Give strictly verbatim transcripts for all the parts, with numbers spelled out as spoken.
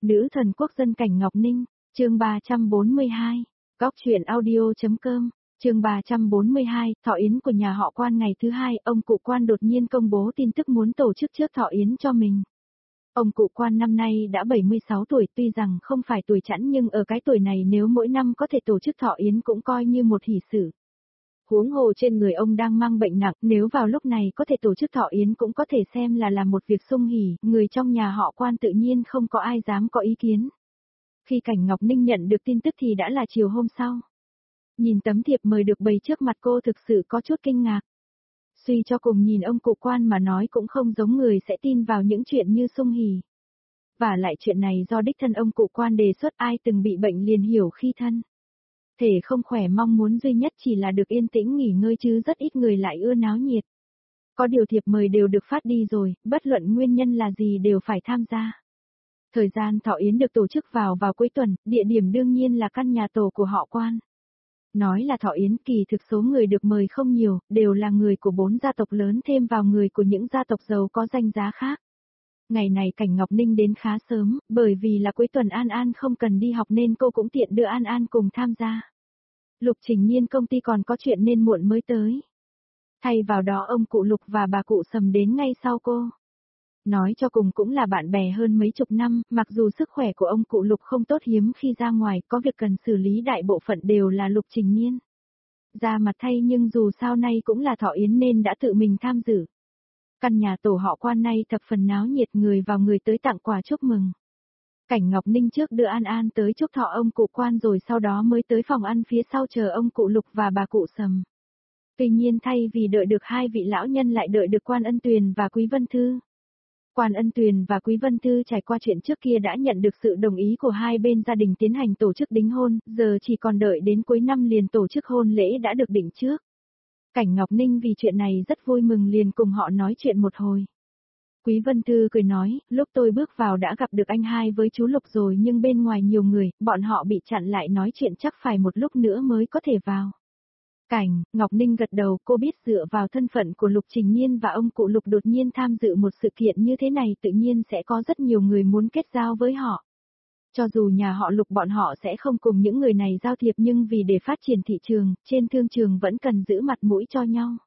Nữ thần quốc dân Cảnh Ngọc Ninh, chương ba trăm bốn mươi hai, góc truyện audio.com, chương ba trăm bốn mươi hai, thọ yến của nhà họ Quan ngày thứ hai, ông cụ Quan đột nhiên công bố tin tức muốn tổ chức trước thọ yến cho mình. Ông cụ Quan năm nay đã bảy mươi sáu tuổi, tuy rằng không phải tuổi chẵn nhưng ở cái tuổi này nếu mỗi năm có thể tổ chức thọ yến cũng coi như một hỷ sự. Huống hồ trên người ông đang mang bệnh nặng, nếu vào lúc này có thể tổ chức thọ yến cũng có thể xem là làm một việc sung hỉ, người trong nhà họ Quan tự nhiên không có ai dám có ý kiến. Khi Cảnh Ngọc Ninh nhận được tin tức thì đã là chiều hôm sau. Nhìn tấm thiệp mời được bày trước mặt cô thực sự có chút kinh ngạc. Suy cho cùng nhìn ông cụ Quan mà nói cũng không giống người sẽ tin vào những chuyện như sung hỉ. Và lại chuyện này do đích thân ông cụ Quan đề xuất, ai từng bị bệnh liền hiểu khi thân. Thể không khỏe mong muốn duy nhất chỉ là được yên tĩnh nghỉ ngơi chứ rất ít người lại ưa náo nhiệt. Có điều thiệp mời đều được phát đi rồi, bất luận nguyên nhân là gì đều phải tham gia. Thời gian thọ yến được tổ chức vào vào cuối tuần, địa điểm đương nhiên là căn nhà tổ của họ Quan. Nói là thọ yến, kỳ thực số người được mời không nhiều, đều là người của bốn gia tộc lớn thêm vào người của những gia tộc giàu có danh giá khác. Ngày này Cảnh Ngọc Ninh đến khá sớm, bởi vì là cuối tuần An An không cần đi học nên cô cũng tiện đưa An An cùng tham gia. Lục Trình Nhiên công ty còn có chuyện nên muộn mới tới. Thay vào đó ông cụ Lục và bà cụ Sầm đến ngay sau cô. Nói cho cùng cũng là bạn bè hơn mấy chục năm, mặc dù sức khỏe của ông cụ Lục không tốt, hiếm khi ra ngoài, có việc cần xử lý đại bộ phận đều là Lục Trình Nhiên. Ra mặt thay nhưng dù sao nay cũng là thọ yến nên đã tự mình tham dự. Căn nhà tổ họ Quan nay thập phần náo nhiệt, người vào người tới tặng quà chúc mừng. Cảnh Ngọc Ninh trước đưa An An tới chúc thọ ông cụ Quan rồi sau đó mới tới phòng ăn phía sau chờ ông cụ Lục và bà cụ Sầm. Tuy nhiên thay vì đợi được hai vị lão nhân lại đợi được Quan Ân Tuyền và Quý Vân Thư. Quan Ân Tuyền và Quý Vân Thư trải qua chuyện trước kia đã nhận được sự đồng ý của hai bên gia đình tiến hành tổ chức đính hôn, giờ chỉ còn đợi đến cuối năm liền tổ chức hôn lễ đã được định trước. Cảnh Ngọc Ninh vì chuyện này rất vui mừng liền cùng họ nói chuyện một hồi. Quý Vân Thư cười nói, lúc tôi bước vào đã gặp được anh hai với chú Lục rồi nhưng bên ngoài nhiều người, bọn họ bị chặn lại nói chuyện chắc phải một lúc nữa mới có thể vào. Cảnh, Ngọc Ninh gật đầu, cô biết dựa vào thân phận của Lục Trình Nhiên và ông cụ Lục đột nhiên tham dự một sự kiện như thế này tự nhiên sẽ có rất nhiều người muốn kết giao với họ. Cho dù nhà họ Lục bọn họ sẽ không cùng những người này giao thiệp nhưng vì để phát triển thị trường, trên thương trường vẫn cần giữ mặt mũi cho nhau.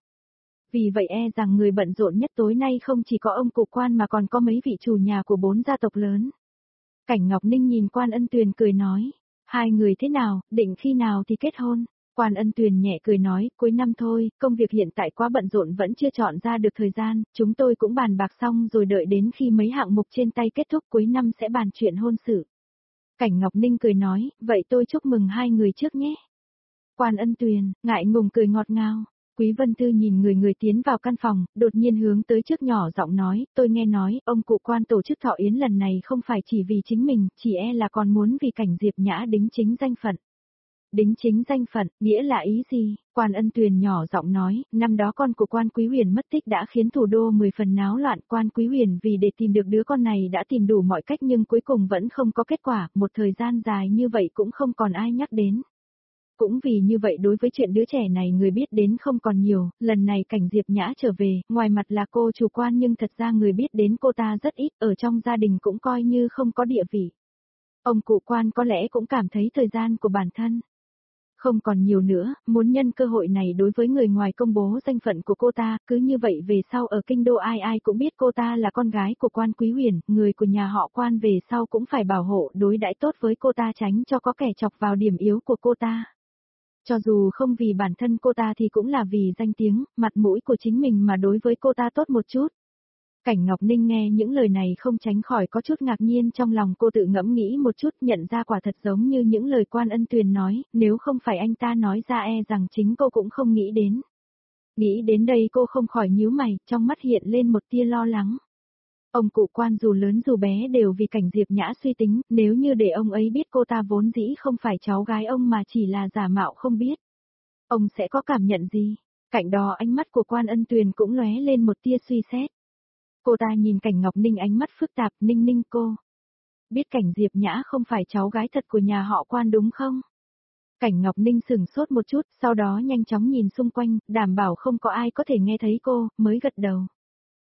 Vì vậy e rằng người bận rộn nhất tối nay không chỉ có ông cụ Quan mà còn có mấy vị chủ nhà của bốn gia tộc lớn. Cảnh Ngọc Ninh nhìn Quan Ân Tuyền cười nói, hai người thế nào, định khi nào thì kết hôn? Quan Ân Tuyền nhẹ cười nói, cuối năm thôi, công việc hiện tại quá bận rộn vẫn chưa chọn ra được thời gian, chúng tôi cũng bàn bạc xong rồi đợi đến khi mấy hạng mục trên tay kết thúc cuối năm sẽ bàn chuyện hôn sự. Cảnh Ngọc Ninh cười nói, vậy tôi chúc mừng hai người trước nhé. Quan Ân Tuyền, ngại ngùng cười ngọt ngào. Quý Vân Thư nhìn người người tiến vào căn phòng, đột nhiên hướng tới trước nhỏ giọng nói, tôi nghe nói, ông cụ Quan tổ chức thọ yến lần này không phải chỉ vì chính mình, chỉ e là còn muốn vì Cảnh Diệp Nhã đính chính danh phận. Đính chính danh phận, nghĩa là ý gì? Quan Ân Tuyền nhỏ giọng nói, năm đó con của Quan Quý Huyền mất tích đã khiến thủ đô mười phần náo loạn, Quan Quý Huyền vì để tìm được đứa con này đã tìm đủ mọi cách nhưng cuối cùng vẫn không có kết quả, một thời gian dài như vậy cũng không còn ai nhắc đến. Cũng vì như vậy đối với chuyện đứa trẻ này người biết đến không còn nhiều, lần này Cảnh Diệp Nhã trở về, ngoài mặt là cô chủ Quan nhưng thật ra người biết đến cô ta rất ít, ở trong gia đình cũng coi như không có địa vị. Ông cụ Quan có lẽ cũng cảm thấy thời gian của bản thân không còn nhiều nữa, muốn nhân cơ hội này đối với người ngoài công bố danh phận của cô ta, cứ như vậy về sau ở kinh đô ai ai cũng biết cô ta là con gái của Quan Quý Huyền, người của nhà họ Quan về sau cũng phải bảo hộ đối đãi tốt với cô ta tránh cho có kẻ chọc vào điểm yếu của cô ta. Cho dù không vì bản thân cô ta thì cũng là vì danh tiếng, mặt mũi của chính mình mà đối với cô ta tốt một chút. Cảnh Ngọc Ninh nghe những lời này không tránh khỏi có chút ngạc nhiên trong lòng, cô tự ngẫm nghĩ một chút nhận ra quả thật giống như những lời Quan Ân Tuyền nói, nếu không phải anh ta nói ra e rằng chính cô cũng không nghĩ đến. Nghĩ đến đây cô không khỏi nhíu mày, trong mắt hiện lên một tia lo lắng. Ông cụ Quan dù lớn dù bé đều vì Cảnh Diệp Nhã suy tính, nếu như để ông ấy biết cô ta vốn dĩ không phải cháu gái ông mà chỉ là giả mạo không biết. Ông sẽ có cảm nhận gì? Cạnh đó ánh mắt của Quan Ân Tuyền cũng lóe lên một tia suy xét. Cô ta nhìn Cảnh Ngọc Ninh ánh mắt phức tạp, Ninh Ninh cô. Biết Cảnh Diệp Nhã không phải cháu gái thật của nhà họ Quan đúng không? Cảnh Ngọc Ninh sửng sốt một chút, sau đó nhanh chóng nhìn xung quanh, đảm bảo không có ai có thể nghe thấy cô, mới gật đầu.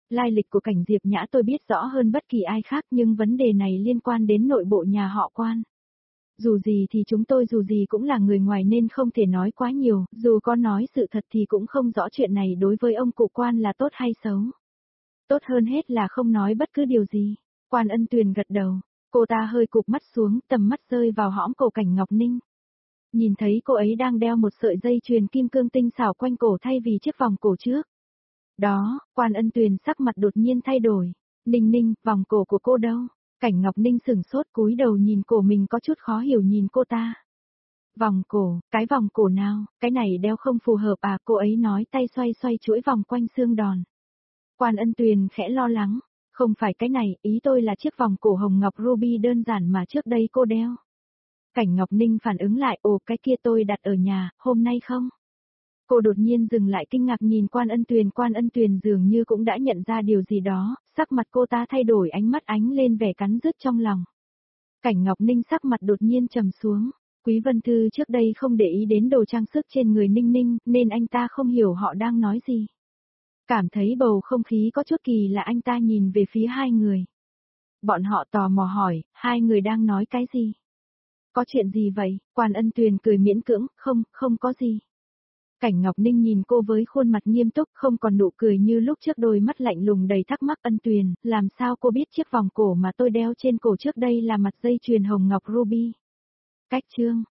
Lai lịch của Cảnh Diệp Nhã tôi biết rõ hơn bất kỳ ai khác nhưng vấn đề này liên quan đến nội bộ nhà họ Quan. Dù gì thì chúng tôi dù gì cũng là người ngoài nên không thể nói quá nhiều, dù có nói sự thật thì cũng không rõ chuyện này đối với ông cụ Quan là tốt hay xấu. Tốt hơn hết là không nói bất cứ điều gì. Quan Ân Tuyền gật đầu, cô ta hơi cụp mắt xuống, tầm mắt rơi vào hõm cổ Cảnh Ngọc Ninh. Nhìn thấy cô ấy đang đeo một sợi dây chuyền kim cương tinh xảo quanh cổ thay vì chiếc vòng cổ trước. Đó, Quan Ân Tuyền sắc mặt đột nhiên thay đổi. Ninh Ninh, vòng cổ của cô đâu? Cảnh Ngọc Ninh sửng sốt cúi đầu nhìn cổ mình có chút khó hiểu nhìn cô ta. Vòng cổ, cái vòng cổ nào, cái này đeo không phù hợp à, cô ấy nói tay xoay xoay chuỗi vòng quanh xương đòn. Quan Ân Tuyền khẽ lo lắng, không phải cái này, ý tôi là chiếc vòng cổ hồng ngọc ruby đơn giản mà trước đây cô đeo. Cảnh Ngọc Ninh phản ứng lại, ồ cái kia tôi đặt ở nhà, hôm nay không? Cô đột nhiên dừng lại kinh ngạc nhìn Quan Ân Tuyền, Quan Ân Tuyền dường như cũng đã nhận ra điều gì đó, sắc mặt cô ta thay đổi, ánh mắt ánh lên vẻ cắn rứt trong lòng. Cảnh Ngọc Ninh sắc mặt đột nhiên trầm xuống, Quý Vân Thư trước đây không để ý đến đồ trang sức trên người Ninh Ninh, nên anh ta không hiểu họ đang nói gì. Cảm thấy bầu không khí có chút kỳ lạ, anh ta nhìn về phía hai người. Bọn họ tò mò hỏi, hai người đang nói cái gì? Có chuyện gì vậy? Quan Ân Tuyền cười miễn cưỡng, không, không có gì. Cảnh Ngọc Ninh nhìn cô với khuôn mặt nghiêm túc, không còn nụ cười như lúc trước, đôi mắt lạnh lùng đầy thắc mắc. Ân Tuyền, làm sao cô biết chiếc vòng cổ mà tôi đeo trên cổ trước đây là mặt dây chuyền hồng ngọc ruby? Cách chương